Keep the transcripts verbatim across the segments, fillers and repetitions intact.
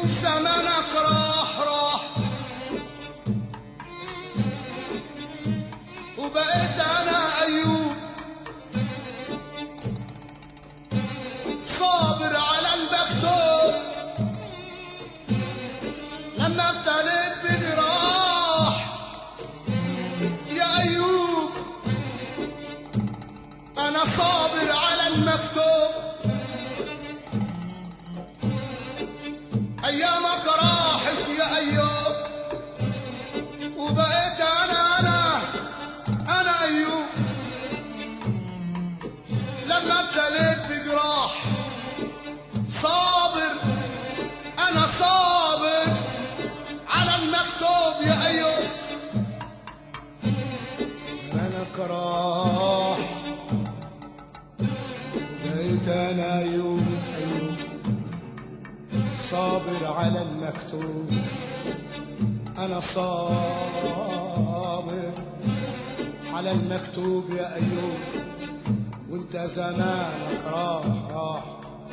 أيوب زمانك راح راح وبقيت أنا أيوب صابر على المكتوب لما ابتليت بجراح يا أيوب أنا صابر على المكتوب أيامك راحت يا أيوب وبقيت أنا أنا أنا أيوب لما ابتليت بجراح صابر أنا صابر على المكتوب يا أيوب زمانك راح وبقيت أنا أيوب أيوب صابر على المكتوب أنا صابر على المكتوب يا أيوب وانت زمانك راح راح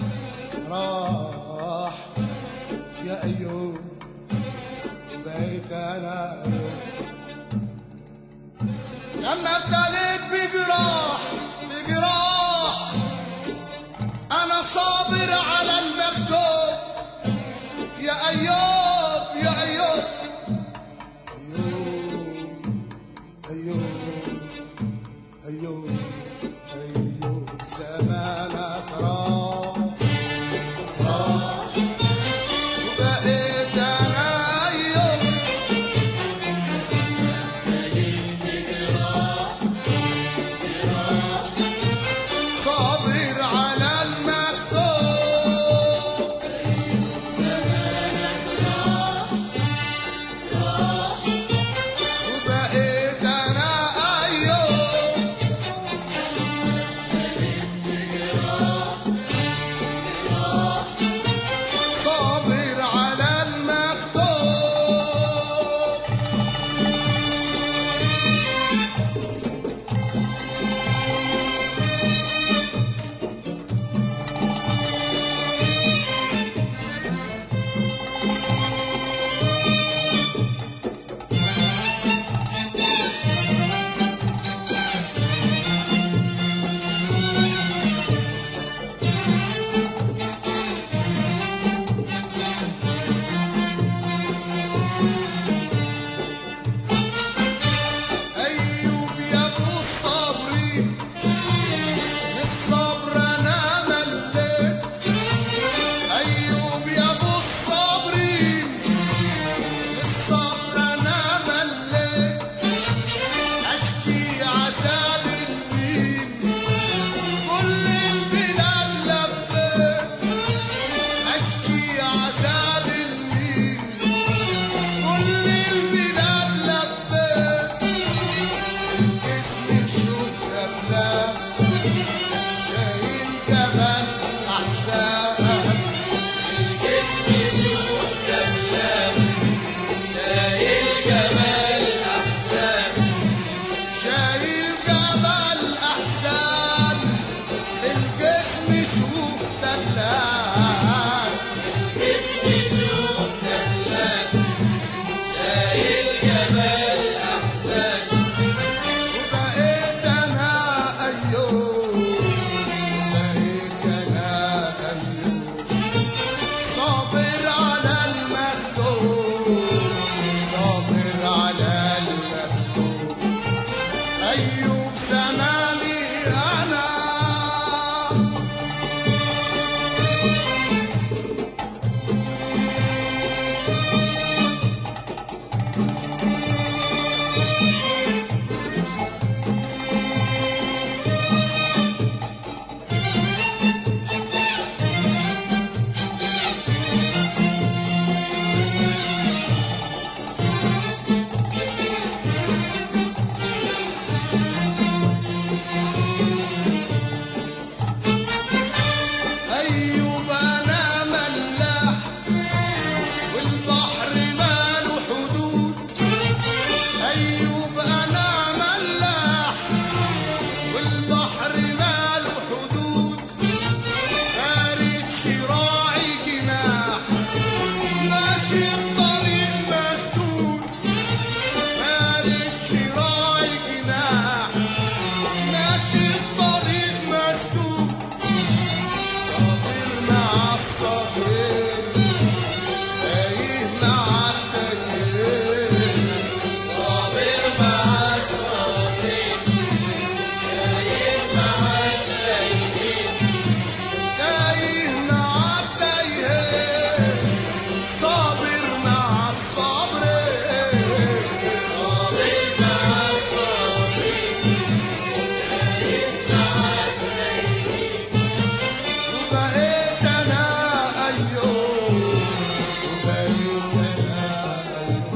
راح يا أيوب بقيت أنا أيوب لما ابتليت بجراح بجراح أنا صابر على المكتوب يا أيوب يا أيوب أيوب أيوب أيوب زمانك راح راح وبقيت أنا أيوب ابتليت بجراح ماشي بطريق مسدود مالكش راعي جناح ماشي بطريق مسدود صابر مع الصابرين تايه مع التايهين صابر مع الصابرين تايه مع التايهين تايه مع التايهين صابر مع الصابرين صابر مع الصابرين تايه مع التايهين وبقيت انا ايوه وبقيت انا ايوه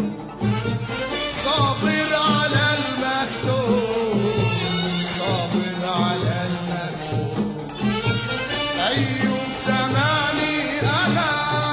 صابر على المكتوب صابر على المكتوب ايوه سمعني انا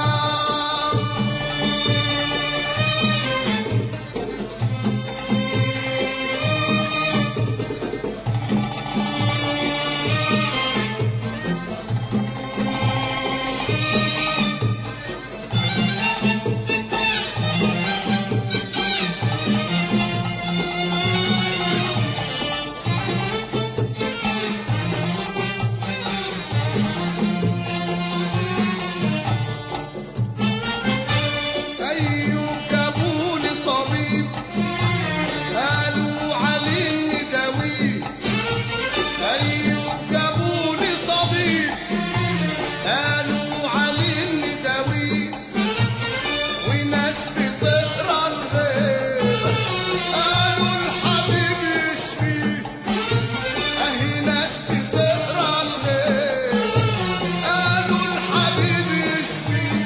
ايوه جابولي طبيب قالوا عليه نداويه ايوه جابولي طبيب قالوا عليه نداويه وناس بتقرا الغيب قالوا الحبيب يشفيه اهي ناس بتقرا الغيب قالوا الحبيب يشفيه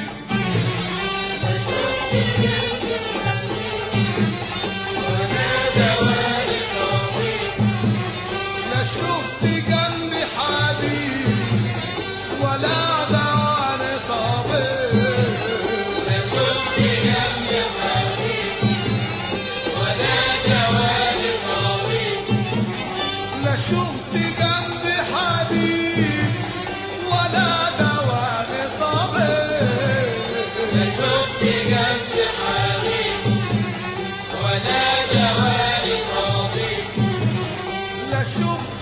لا شفت جنبي حبيب ولا دواني طبيب لا شفت جنبي حبيب ولا دواني طبيب لا شفت جنبي حبيب ولا دواني طبيب لا شفت جنبي حبيب ولا دواني طبيب لا شفت